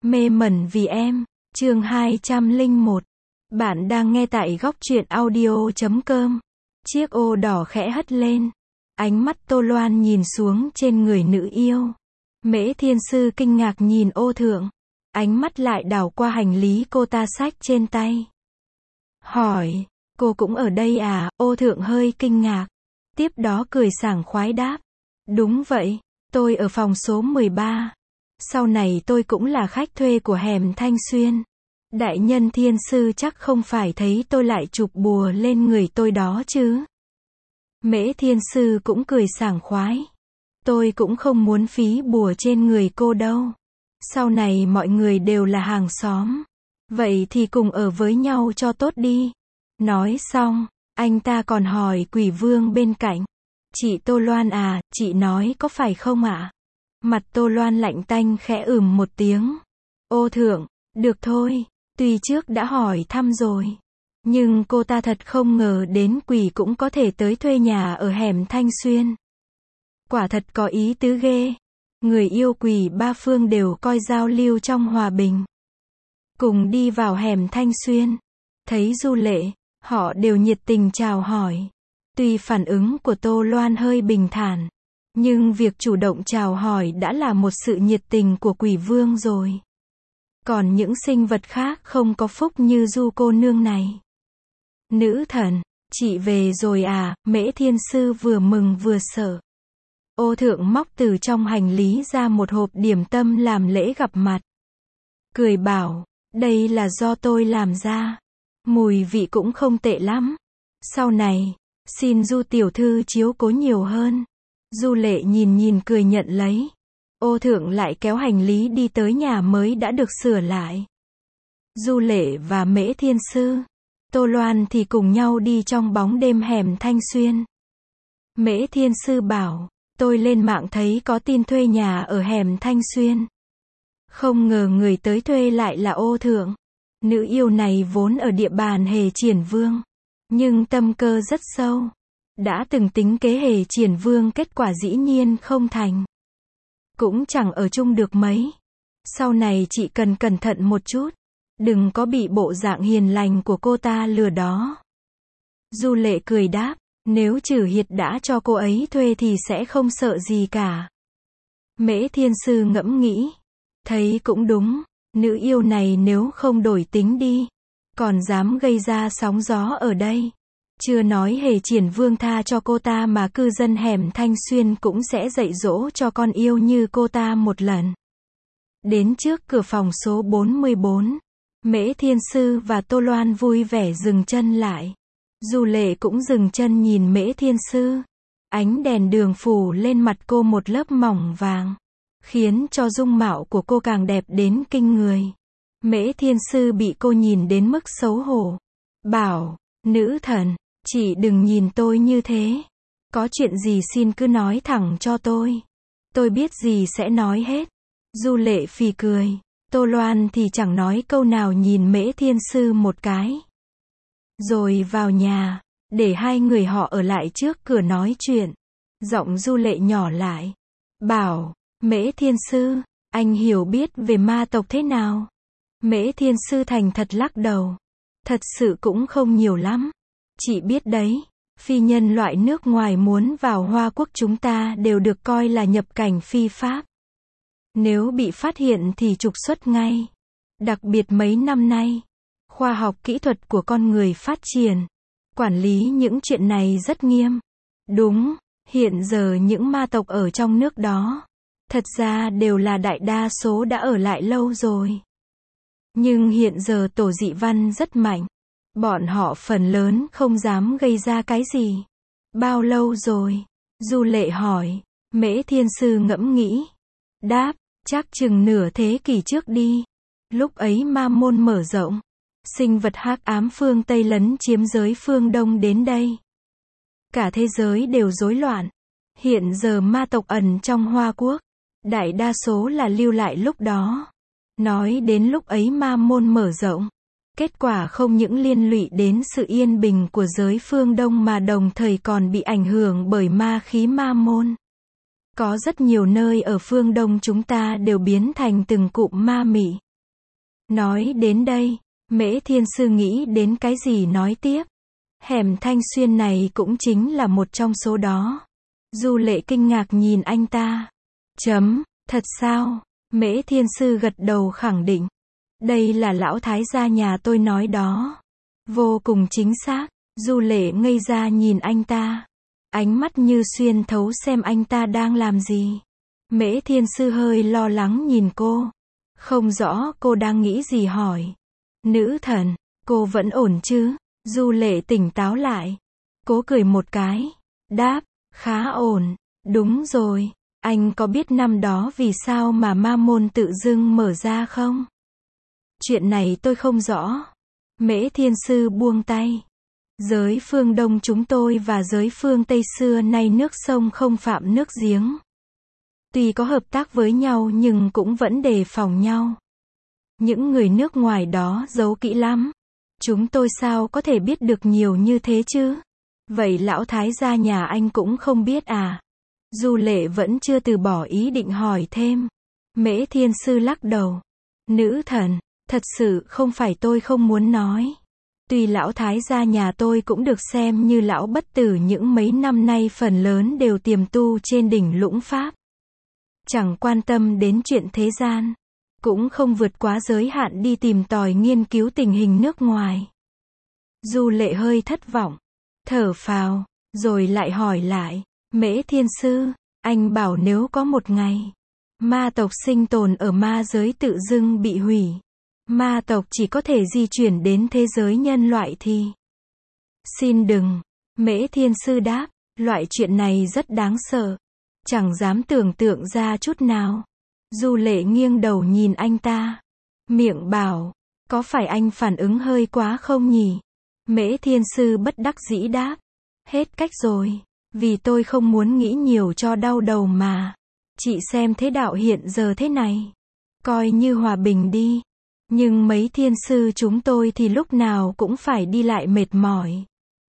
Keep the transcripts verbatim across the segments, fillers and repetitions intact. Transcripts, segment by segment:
Mê mẩn vì em, chương hai trăm lẻ một. Bạn đang nghe tại góc truyện audio chấm com. Chiếc ô đỏ khẽ hất lên. Ánh mắt Tô Loan nhìn xuống trên người nữ yêu. Mễ Thiên Sư kinh ngạc nhìn ô thượng. Ánh mắt lại đảo qua hành lý cô ta xách trên tay. Hỏi, cô cũng ở đây à? Ô thượng hơi kinh ngạc. Tiếp đó cười sảng khoái đáp. Đúng vậy, tôi ở phòng số mười ba. Sau này tôi cũng là khách thuê của hẻm Thanh Xuyên. Đại nhân Thiên Sư chắc không phải thấy tôi lại chụp bùa lên người tôi đó chứ? Mễ Thiên Sư cũng cười sảng khoái. Tôi cũng không muốn phí bùa trên người cô đâu. Sau này mọi người đều là hàng xóm. Vậy thì cùng ở với nhau cho tốt đi. Nói xong, anh ta còn hỏi Quỷ Vương bên cạnh. Chị Tô Loan à, chị nói có phải không ạ? Mặt Tô Loan lạnh tanh khẽ ừm một tiếng. Ô thượng, được thôi, tuy trước đã hỏi thăm rồi. Nhưng cô ta thật không ngờ đến quỷ cũng có thể tới thuê nhà ở hẻm Thanh Xuyên. Quả thật có ý tứ ghê. Người yêu quỷ ba phương đều coi giao lưu trong hòa bình. Cùng đi vào hẻm Thanh Xuyên. Thấy Du Lệ, họ đều nhiệt tình chào hỏi. Tuy phản ứng của Tô Loan hơi bình thản. Nhưng việc chủ động chào hỏi đã là một sự nhiệt tình của Quỷ Vương rồi. Còn những sinh vật khác không có phúc như Du cô nương này. Nữ thần, chị về rồi à? Mễ Thiên Sư vừa mừng vừa sợ. Ô thượng móc từ trong hành lý ra một hộp điểm tâm làm lễ gặp mặt. Cười bảo, đây là do tôi làm ra. Mùi vị cũng không tệ lắm. Sau này, xin Du tiểu thư chiếu cố nhiều hơn. Du Lệ nhìn nhìn cười nhận lấy. Ô thượng lại kéo hành lý đi tới nhà mới đã được sửa lại. Du Lệ và Mễ Thiên Sư, Tô Loan thì cùng nhau đi trong bóng đêm hẻm Thanh Xuyên. Mễ Thiên Sư bảo, tôi lên mạng thấy có tin thuê nhà ở hẻm Thanh Xuyên. Không ngờ người tới thuê lại là ô thượng. Nữ yêu này vốn ở địa bàn Hề Triển Vương. Nhưng tâm cơ rất sâu. Đã từng tính kế Hề Triển Vương, kết quả dĩ nhiên không thành. Cũng chẳng ở chung được mấy. Sau này chị cần cẩn thận một chút. Đừng có bị bộ dạng hiền lành của cô ta lừa đó. Du Lệ cười đáp, nếu Trử Hiệt đã cho cô ấy thuê thì sẽ không sợ gì cả. Mễ Thiên Sư ngẫm nghĩ. Thấy cũng đúng, nữ yêu này nếu không đổi tính đi. Còn dám gây ra sóng gió ở đây. Chưa nói Hề Triển Vương tha cho cô ta mà cư dân hẻm Thanh Xuyên cũng sẽ dạy dỗ cho con yêu như cô ta một lần. Đến trước cửa phòng số bốn mươi bốn, Mễ Thiên Sư và Tô Loan vui vẻ dừng chân lại. Du Lệ cũng dừng chân nhìn Mễ Thiên Sư. Ánh đèn đường phủ lên mặt cô một lớp mỏng vàng, khiến cho dung mạo của cô càng đẹp đến kinh người. Mễ Thiên Sư bị cô nhìn đến mức xấu hổ. Bảo, nữ thần, chị đừng nhìn tôi như thế. Có chuyện gì xin cứ nói thẳng cho tôi. Tôi biết gì sẽ nói hết. Du Lệ phì cười. Tô Loan thì chẳng nói câu nào nhìn Mễ Thiên Sư một cái. Rồi vào nhà, để hai người họ ở lại trước cửa nói chuyện. Giọng Du Lệ nhỏ lại. Bảo, Mễ Thiên Sư, anh hiểu biết về ma tộc thế nào? Mễ Thiên Sư thành thật lắc đầu. Thật sự cũng không nhiều lắm. Chị biết đấy, phi nhân loại nước ngoài muốn vào Hoa Quốc chúng ta đều được coi là nhập cảnh phi pháp. Nếu bị phát hiện thì trục xuất ngay. Đặc biệt mấy năm nay, khoa học kỹ thuật của con người phát triển. Quản lý những chuyện này rất nghiêm. Đúng, hiện giờ những ma tộc ở trong nước đó, thật ra đều là đại đa số đã ở lại lâu rồi. Nhưng hiện giờ tổ dị văn rất mạnh. Bọn họ phần lớn không dám gây ra cái gì. Bao lâu rồi? Du Lệ hỏi. Mễ Thiên Sư ngẫm nghĩ. Đáp, chắc chừng nửa thế kỷ trước đi. Lúc ấy ma môn mở rộng. Sinh vật hắc ám phương Tây lấn chiếm giới phương Đông đến đây. Cả thế giới đều rối loạn. Hiện giờ ma tộc ẩn trong Hoa Quốc. Đại đa số là lưu lại lúc đó. Nói đến lúc ấy ma môn mở rộng. Kết quả không những liên lụy đến sự yên bình của giới phương Đông mà đồng thời còn bị ảnh hưởng bởi ma khí ma môn. Có rất nhiều nơi ở phương Đông chúng ta đều biến thành từng cụm ma mị. Nói đến đây, Mễ Thiên Sư nghĩ đến cái gì nói tiếp. Hẻm Thanh Xuyên này cũng chính là một trong số đó. Du Lệ kinh ngạc nhìn anh ta. Chấm, thật sao? Mễ Thiên Sư gật đầu khẳng định. Đây là lão thái gia nhà tôi nói đó. Vô cùng chính xác. Du Lệ ngây ra nhìn anh ta. Ánh mắt như xuyên thấu xem anh ta đang làm gì. Mễ Thiên Sư hơi lo lắng nhìn cô. Không rõ cô đang nghĩ gì hỏi. Nữ thần, cô vẫn ổn chứ? Du Lệ tỉnh táo lại. Cố cười một cái. Đáp, khá ổn. Đúng rồi, anh có biết năm đó vì sao mà ma môn tự dưng mở ra không? Chuyện này tôi không rõ. Mễ Thiên Sư buông tay. Giới phương Đông chúng tôi và giới phương Tây xưa nay nước sông không phạm nước giếng. Tuy có hợp tác với nhau nhưng cũng vẫn đề phòng nhau. Những người nước ngoài đó giấu kỹ lắm. Chúng tôi sao có thể biết được nhiều như thế chứ? Vậy lão thái gia nhà anh cũng không biết à? Du Lệ vẫn chưa từ bỏ ý định hỏi thêm. Mễ Thiên Sư lắc đầu. Nữ thần, thật sự không phải tôi không muốn nói. Tuy lão thái gia nhà tôi cũng được xem như lão bất tử những mấy năm nay phần lớn đều tiềm tu trên đỉnh Lũng Pháp. Chẳng quan tâm đến chuyện thế gian. Cũng không vượt quá giới hạn đi tìm tòi nghiên cứu tình hình nước ngoài. Du Lệ hơi thất vọng. Thở phào, rồi lại hỏi lại. Mễ Thiên Sư, anh bảo nếu có một ngày, ma tộc sinh tồn ở ma giới tự dưng bị hủy. Ma tộc chỉ có thể di chuyển đến thế giới nhân loại thì. Xin đừng. Mễ Thiên Sư đáp, loại chuyện này rất đáng sợ. Chẳng dám tưởng tượng ra chút nào. Du Lệ nghiêng đầu nhìn anh ta. Miệng bảo, có phải anh phản ứng hơi quá không nhỉ? Mễ Thiên Sư bất đắc dĩ đáp. Hết cách rồi. Vì tôi không muốn nghĩ nhiều cho đau đầu mà. Chị xem thế đạo hiện giờ thế này. Coi như hòa bình đi. Nhưng mấy thiên sư chúng tôi thì lúc nào cũng phải đi lại mệt mỏi.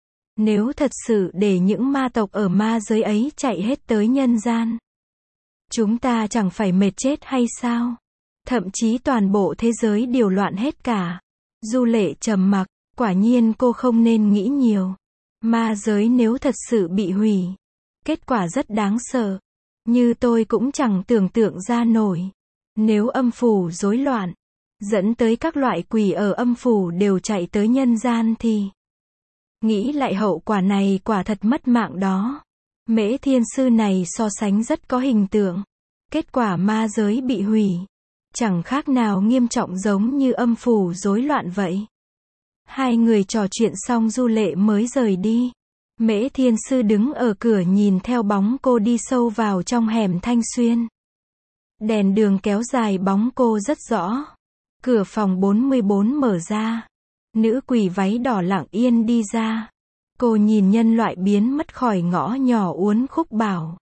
Nếu thật sự để những ma tộc ở ma giới ấy chạy hết tới nhân gian, chúng ta chẳng phải mệt chết hay sao? Thậm chí toàn bộ thế giới đều loạn hết cả. Du Lệ trầm mặc, quả nhiên cô không nên nghĩ nhiều. Ma giới nếu thật sự bị hủy, kết quả rất đáng sợ. Như tôi cũng chẳng tưởng tượng ra nổi. Nếu âm phủ rối loạn, dẫn tới các loại quỷ ở âm phủ đều chạy tới nhân gian thì... Nghĩ lại hậu quả này quả thật mất mạng đó. Mễ Thiên Sư này so sánh rất có hình tượng. Kết quả ma giới bị hủy. Chẳng khác nào nghiêm trọng giống như âm phủ rối loạn vậy. Hai người trò chuyện xong Du Lệ mới rời đi. Mễ Thiên Sư đứng ở cửa nhìn theo bóng cô đi sâu vào trong hẻm Thanh Xuyên. Đèn đường kéo dài bóng cô rất rõ. Cửa phòng bốn mươi bốn mở ra. Nữ quỷ váy đỏ lặng yên đi ra. Cô nhìn nhân loại biến mất khỏi ngõ nhỏ uốn khúc bảo.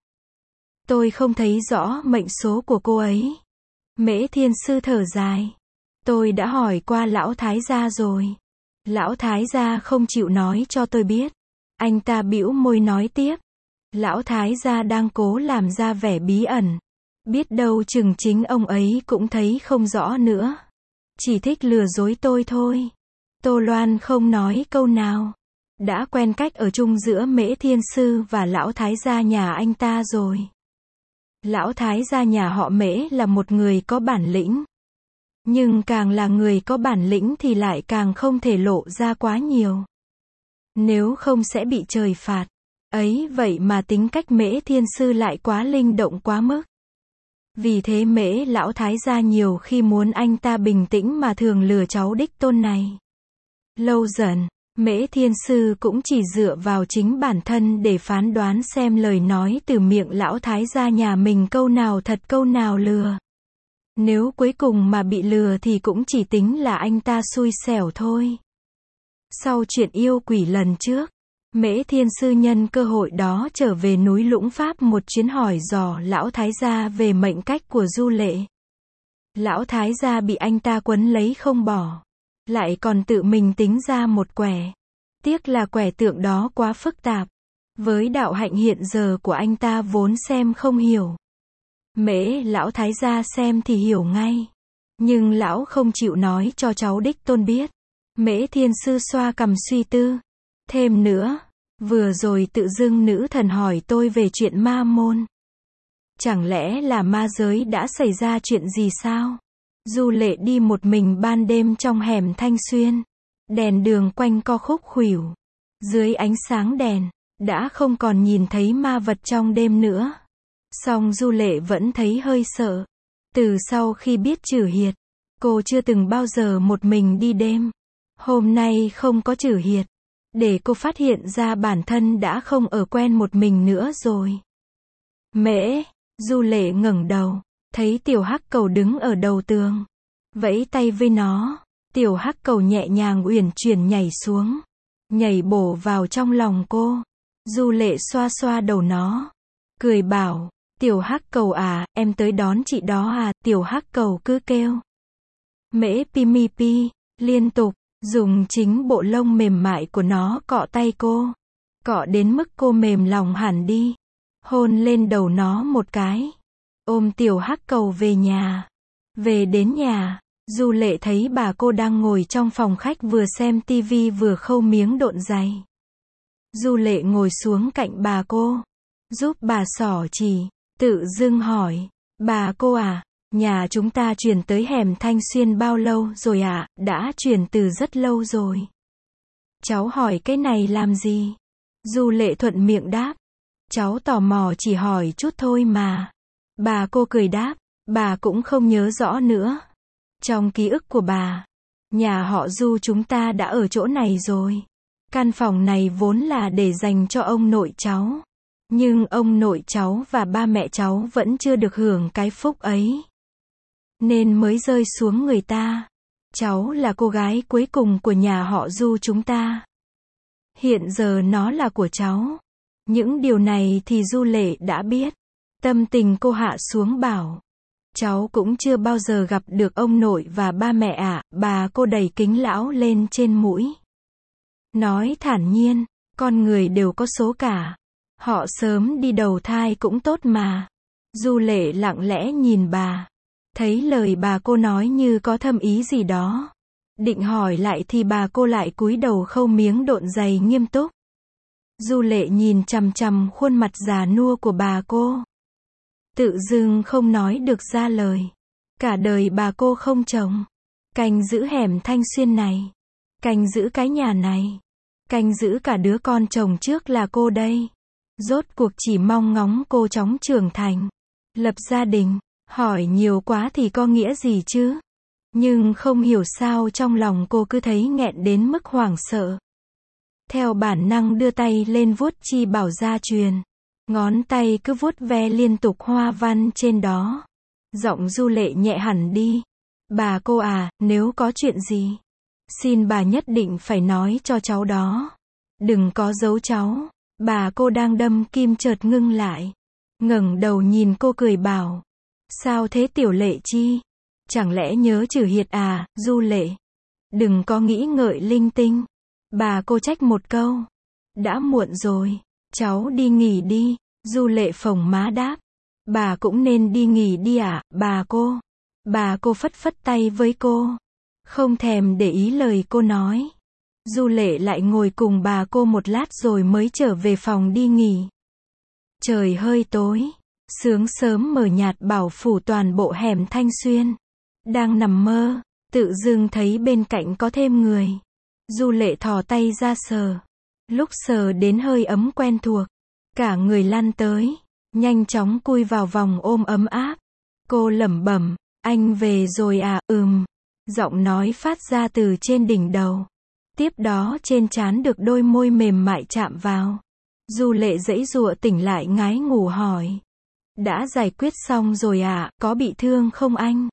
Tôi không thấy rõ mệnh số của cô ấy. Mễ Thiên Sư thở dài. Tôi đã hỏi qua lão thái gia rồi. Lão thái gia không chịu nói cho tôi biết. Anh ta bĩu môi nói tiếp. Lão thái gia đang cố làm ra vẻ bí ẩn. Biết đâu chừng chính ông ấy cũng thấy không rõ nữa. Chỉ thích lừa dối tôi thôi. Tô Loan không nói câu nào. Đã quen cách ở chung giữa Mễ Thiên Sư và lão thái gia nhà anh ta rồi. Lão thái gia nhà họ Mễ là một người có bản lĩnh. Nhưng càng là người có bản lĩnh thì lại càng không thể lộ ra quá nhiều. Nếu không sẽ bị trời phạt. Ấy vậy mà tính cách Mễ Thiên Sư lại quá linh động quá mức. Vì thế Mễ lão thái gia nhiều khi muốn anh ta bình tĩnh mà thường lừa cháu đích tôn này. Lâu dần, Mễ Thiên Sư cũng chỉ dựa vào chính bản thân để phán đoán xem lời nói từ miệng lão thái gia nhà mình câu nào thật câu nào lừa. Nếu cuối cùng mà bị lừa thì cũng chỉ tính là anh ta xui xẻo thôi. Sau chuyện yêu quỷ lần trước, Mễ Thiên Sư nhân cơ hội đó trở về núi Lũng Pháp một chuyến hỏi dò lão thái gia về mệnh cách của Du Lệ. Lão thái gia bị anh ta quấn lấy không bỏ. Lại còn tự mình tính ra một quẻ. Tiếc là quẻ tượng đó quá phức tạp. Với đạo hạnh hiện giờ của anh ta vốn xem không hiểu. Mễ lão thái gia xem thì hiểu ngay. Nhưng lão không chịu nói cho cháu đích tôn biết. Mễ Thiên Sư xoa cằm suy tư. Thêm nữa, vừa rồi tự dưng nữ thần hỏi tôi về chuyện ma môn. Chẳng lẽ là ma giới đã xảy ra chuyện gì sao? Du Lệ đi một mình ban đêm trong hẻm Thanh Xuyên. Đèn đường quanh co khúc khuỷu. Dưới ánh sáng đèn, đã không còn nhìn thấy ma vật trong đêm nữa. Song Du Lệ vẫn thấy hơi sợ. Từ sau khi biết Trử Hiệt, cô chưa từng bao giờ một mình đi đêm. Hôm nay không có Trử Hiệt, để cô phát hiện ra bản thân đã không ở quen một mình nữa rồi. Mễ, Du Lệ ngẩng đầu, thấy tiểu hắc cầu đứng ở đầu tường. Vẫy tay với nó, tiểu hắc cầu nhẹ nhàng uyển chuyển nhảy xuống, nhảy bổ vào trong lòng cô. Du Lệ xoa xoa đầu nó, cười bảo, tiểu hắc cầu à, em tới đón chị đó à, tiểu hắc cầu cứ kêu. Mễ pi mi pi, liên tục, dùng chính bộ lông mềm mại của nó cọ tay cô, cọ đến mức cô mềm lòng hẳn đi, hôn lên đầu nó một cái, ôm tiểu hắc cầu về nhà. Về đến nhà, Du Lệ thấy bà cô đang ngồi trong phòng khách vừa xem tivi vừa khâu miếng độn giày. Du Lệ ngồi xuống cạnh bà cô, giúp bà xỏ chỉ, tự dưng hỏi, bà cô à, nhà chúng ta chuyển tới hẻm Thanh Xuyên bao lâu rồi ạ? À? Đã chuyển từ rất lâu rồi. Cháu hỏi cái này làm gì? Du Lệ thuận miệng đáp, cháu tò mò chỉ hỏi chút thôi mà. Bà cô cười đáp, bà cũng không nhớ rõ nữa. Trong ký ức của bà, nhà họ Du chúng ta đã ở chỗ này rồi. Căn phòng này vốn là để dành cho ông nội cháu. Nhưng ông nội cháu và ba mẹ cháu vẫn chưa được hưởng cái phúc ấy, nên mới rơi xuống người ta. Cháu là cô gái cuối cùng của nhà họ Du chúng ta. Hiện giờ nó là của cháu. Những điều này thì Du Lệ đã biết. Tâm tình cô hạ xuống bảo, cháu cũng chưa bao giờ gặp được ông nội và ba mẹ ạ. À. Bà cô đẩy kính lão lên trên mũi, nói thản nhiên, con người đều có số cả. Họ sớm đi đầu thai cũng tốt mà. Du Lệ lặng lẽ nhìn bà, thấy lời bà cô nói như có thâm ý gì đó. Định hỏi lại thì bà cô lại cúi đầu khâu miếng độn giày nghiêm túc. Du Lệ nhìn chằm chằm khuôn mặt già nua của bà cô, tự dưng không nói được ra lời. Cả đời bà cô không chồng, canh giữ hẻm Thanh Xuyên này, canh giữ cái nhà này, canh giữ cả đứa con chồng trước là cô đây. Rốt cuộc chỉ mong ngóng cô chóng trưởng thành, lập gia đình. Hỏi nhiều quá thì có nghĩa gì chứ? Nhưng không hiểu sao trong lòng cô cứ thấy nghẹn đến mức hoảng sợ. Theo bản năng đưa tay lên vuốt chi bảo gia truyền. Ngón tay cứ vuốt ve liên tục hoa văn trên đó. Giọng Du Lệ nhẹ hẳn đi. Bà cô à, nếu có chuyện gì, xin bà nhất định phải nói cho cháu đó. Đừng có giấu cháu. Bà cô đang đâm kim chợt ngưng lại, ngẩng đầu nhìn cô cười bảo, sao thế Tiểu Lệ chi? Chẳng lẽ nhớ Trử Hiệt à? Du Lệ, đừng có nghĩ ngợi linh tinh. Bà cô trách một câu. Đã muộn rồi, cháu đi nghỉ đi. Du Lệ phồng má đáp, bà cũng nên đi nghỉ đi ạ, à, bà cô. Bà cô phất phất tay với cô, không thèm để ý lời cô nói. Du Lệ lại ngồi cùng bà cô một lát rồi mới trở về phòng đi nghỉ. Trời hơi tối, sương sớm mờ nhạt bảo phủ toàn bộ hẻm Thanh Xuyên. Đang nằm mơ, tự dưng thấy bên cạnh có thêm người. Du Lệ thò tay ra sờ. Lúc sờ đến hơi ấm quen thuộc, cả người lăn tới, nhanh chóng chui vào vòng ôm ấm áp. Cô lẩm bẩm, anh về rồi à? Ừm. Giọng nói phát ra từ trên đỉnh đầu. Tiếp đó trên trán được đôi môi mềm mại chạm vào. Du Lệ giãy giụa tỉnh lại ngái ngủ hỏi, đã giải quyết xong rồi à, có bị thương không anh?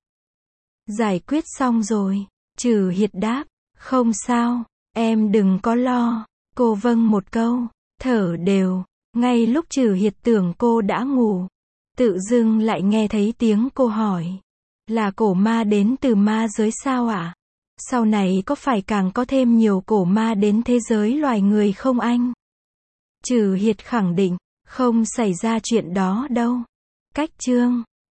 Giải quyết xong rồi, Trử Hiệt đáp, không sao, em đừng có lo. Cô vâng một câu, thở đều. Ngay lúc Trử Hiệt tưởng cô đã ngủ, tự dưng lại nghe thấy tiếng cô hỏi, là cổ ma đến từ ma giới sao ạ? À? Sau này có phải càng có thêm nhiều cổ ma đến thế giới loài người không anh? Trử Hiệt khẳng định, không xảy ra chuyện đó đâu. Cách chương